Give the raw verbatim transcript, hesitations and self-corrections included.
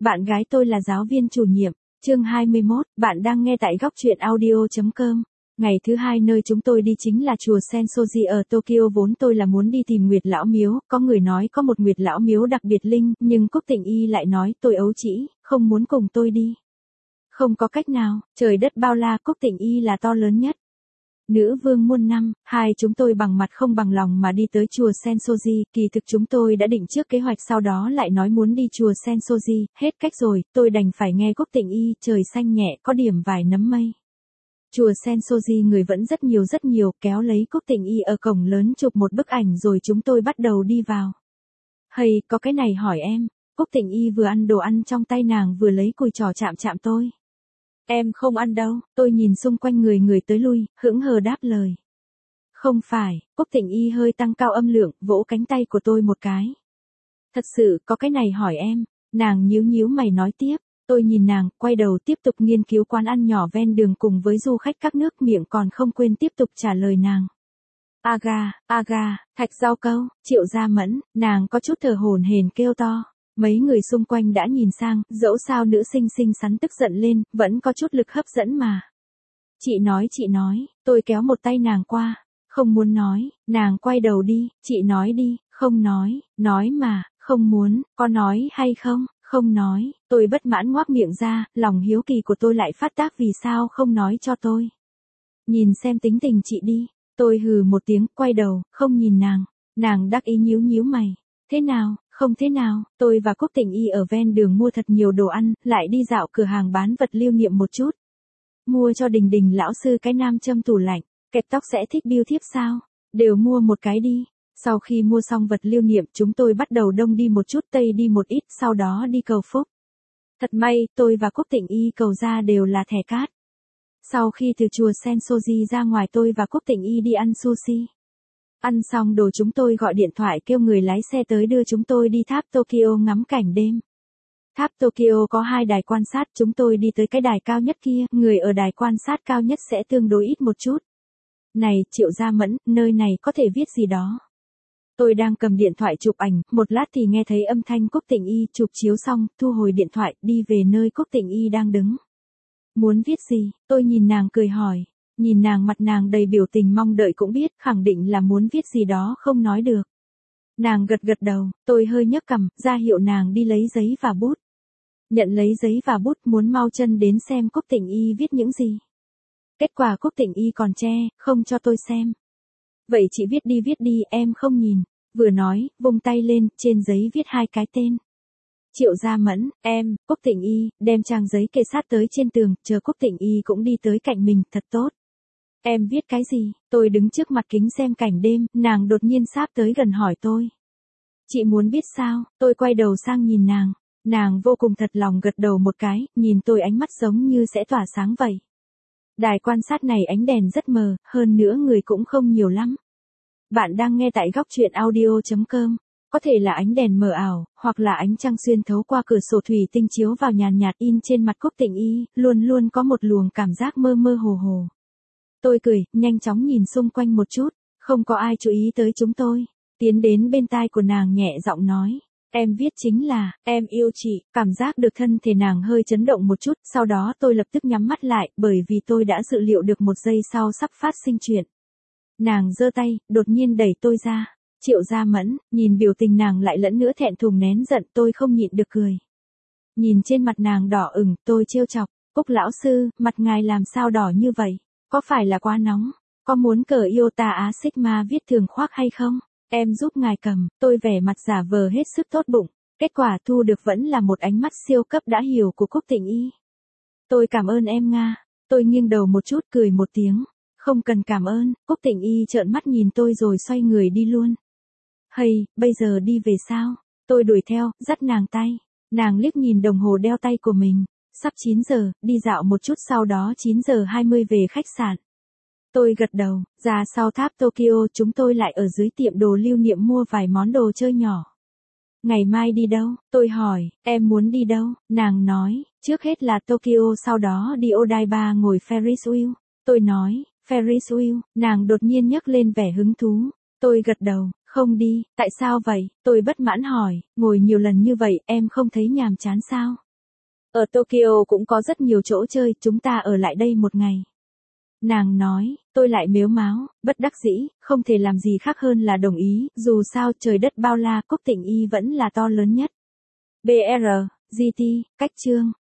Bạn gái tôi là giáo viên chủ nhiệm. Chương hai mươi mốt, bạn đang nghe tại góc truyện audio chấm com. Ngày thứ hai nơi chúng tôi đi chính là chùa Sensoji ở Tokyo. Vốn tôi là muốn đi tìm Nguyệt Lão Miếu, có người nói có một Nguyệt Lão Miếu đặc biệt linh, nhưng Cúc Tịnh Y lại nói tôi ấu trĩ, không muốn cùng tôi đi. Không có cách nào, trời đất bao la, Cúc Tịnh Y là to lớn nhất. Nữ vương muôn năm, hai chúng tôi bằng mặt không bằng lòng mà đi tới chùa Sensoji, kỳ thực chúng tôi đã định trước kế hoạch sau đó lại nói muốn đi chùa Sensoji, hết cách rồi, tôi đành phải nghe Cúc Tịnh Y, trời xanh nhẹ có điểm vài nấm mây. Chùa Sensoji người vẫn rất nhiều rất nhiều, kéo lấy Cúc Tịnh Y ở cổng lớn chụp một bức ảnh rồi chúng tôi bắt đầu đi vào. Hay, có cái này hỏi em, Cúc Tịnh Y vừa ăn đồ ăn trong tay nàng vừa lấy cùi trò chạm chạm tôi. Em không ăn đâu, tôi nhìn xung quanh người người tới lui, hững hờ đáp lời. Không phải, Cúc Tịnh Y hơi tăng cao âm lượng, vỗ cánh tay của tôi một cái. Thật sự, có cái này hỏi em, nàng nhíu nhíu mày nói tiếp, tôi nhìn nàng, quay đầu tiếp tục nghiên cứu quán ăn nhỏ ven đường cùng với du khách các nước, miệng còn không quên tiếp tục trả lời nàng. Aga, aga, thạch rau câu, Triệu Gia Mẫn, nàng có chút thở hổn hển kêu to. Mấy người xung quanh đã nhìn sang, dẫu sao nữ sinh xinh xắn tức giận lên, vẫn có chút lực hấp dẫn mà. Chị nói chị nói, tôi kéo một tay nàng qua, không muốn nói, nàng quay đầu đi, chị nói đi, không nói, nói mà, không muốn, có nói hay không, không nói, tôi bất mãn ngoác miệng ra, lòng hiếu kỳ của tôi lại phát tác vì sao không nói cho tôi. Nhìn xem tính tình chị đi, tôi hừ một tiếng, quay đầu, không nhìn nàng, nàng đắc ý nhíu nhíu mày, thế nào? Không thế nào, tôi và Cúc Tịnh Y ở ven đường mua thật nhiều đồ ăn, lại đi dạo cửa hàng bán vật lưu niệm một chút. Mua cho Đình Đình lão sư cái nam châm tủ lạnh, kẹp tóc sẽ thích biêu thiếp sao? Đều mua một cái đi. Sau khi mua xong vật lưu niệm, chúng tôi bắt đầu đông đi một chút tây đi một ít, sau đó đi cầu phúc. Thật may, tôi và Cúc Tịnh Y cầu ra đều là thẻ cát. Sau khi từ chùa Sensoji ra ngoài tôi và Cúc Tịnh Y đi ăn sushi. Ăn xong đồ chúng tôi gọi điện thoại kêu người lái xe tới đưa chúng tôi đi tháp Tokyo ngắm cảnh đêm. Tháp Tokyo có hai đài quan sát, chúng tôi đi tới cái đài cao nhất kia, người ở đài quan sát cao nhất sẽ tương đối ít một chút. Này, Triệu Gia Mẫn, nơi này có thể viết gì đó. Tôi đang cầm điện thoại chụp ảnh, một lát thì nghe thấy âm thanh Cúc Tịnh Y, chụp chiếu xong, thu hồi điện thoại, đi về nơi Cúc Tịnh Y đang đứng. Muốn viết gì, tôi nhìn nàng cười hỏi. Nhìn nàng mặt nàng đầy biểu tình mong đợi cũng biết, khẳng định là muốn viết gì đó không nói được. Nàng gật gật đầu, tôi hơi nhấc cằm, ra hiệu nàng đi lấy giấy và bút. Nhận lấy giấy và bút muốn mau chân đến xem Cúc Tịnh Y viết những gì. Kết quả Cúc Tịnh Y còn che, không cho tôi xem. Vậy chị viết đi viết đi, em không nhìn. Vừa nói, vung tay lên, trên giấy viết hai cái tên. Triệu Gia Mẫn, em, Cúc Tịnh Y, đem trang giấy kề sát tới trên tường, chờ Cúc Tịnh Y cũng đi tới cạnh mình, thật tốt. Em viết cái gì? Tôi đứng trước mặt kính xem cảnh đêm, nàng đột nhiên sáp tới gần hỏi tôi. Chị muốn biết sao? Tôi quay đầu sang nhìn nàng. Nàng vô cùng thật lòng gật đầu một cái, nhìn tôi ánh mắt giống như sẽ tỏa sáng vậy. Đài quan sát này ánh đèn rất mờ, hơn nữa người cũng không nhiều lắm. Bạn đang nghe tại góc truyện audio chấm com. Có thể là ánh đèn mờ ảo, hoặc là ánh trăng xuyên thấu qua cửa sổ thủy tinh chiếu vào nhàn nhạt in trên mặt Cúc Tịnh Y, luôn luôn có một luồng cảm giác mơ mơ hồ hồ. Tôi cười, nhanh chóng nhìn xung quanh một chút, không có ai chú ý tới chúng tôi. Tiến đến bên tai của nàng nhẹ giọng nói, em viết chính là, em yêu chị, cảm giác được thân thể nàng hơi chấn động một chút, sau đó tôi lập tức nhắm mắt lại, bởi vì tôi đã dự liệu được một giây sau sắp phát sinh chuyện. Nàng giơ tay, đột nhiên đẩy tôi ra, Triệu Gia Mẫn, nhìn biểu tình nàng lại lẫn nữa thẹn thùng nén giận, tôi không nhịn được cười. Nhìn trên mặt nàng đỏ ửng, tôi trêu chọc, Cúc lão sư, mặt ngài làm sao đỏ như vậy? Có phải là quá nóng? Có muốn cờ iota á sigma viết thường khoác hay không? Em giúp ngài cầm, tôi vẻ mặt giả vờ hết sức tốt bụng. Kết quả thu được vẫn là một ánh mắt siêu cấp đã hiểu của Cúc Tịnh Y. Tôi cảm ơn em Nga. Tôi nghiêng đầu một chút cười một tiếng. Không cần cảm ơn, Cúc Tịnh Y trợn mắt nhìn tôi rồi xoay người đi luôn. Hay, bây giờ đi về sao? Tôi đuổi theo, dắt nàng tay. Nàng liếc nhìn đồng hồ đeo tay của mình. Sắp chín giờ, đi dạo một chút sau đó chín giờ hai mươi về khách sạn. Tôi gật đầu, ra sau tháp Tokyo chúng tôi lại ở dưới tiệm đồ lưu niệm mua vài món đồ chơi nhỏ. Ngày mai đi đâu? Tôi hỏi, em muốn đi đâu? Nàng nói, trước hết là Tokyo sau đó đi Odaiba ngồi Ferris wheel. Tôi nói, Ferris wheel, nàng đột nhiên nhấc lên vẻ hứng thú. Tôi gật đầu, không đi, tại sao vậy? Tôi bất mãn hỏi, ngồi nhiều lần như vậy em không thấy nhàm chán sao? Ở Tokyo cũng có rất nhiều chỗ chơi, chúng ta ở lại đây một ngày. Nàng nói, tôi lại mếu máo, bất đắc dĩ, không thể làm gì khác hơn là đồng ý, dù sao trời đất bao la, Cúc Tịnh Y vẫn là to lớn nhất. bê rờ, giê tê, cách chương.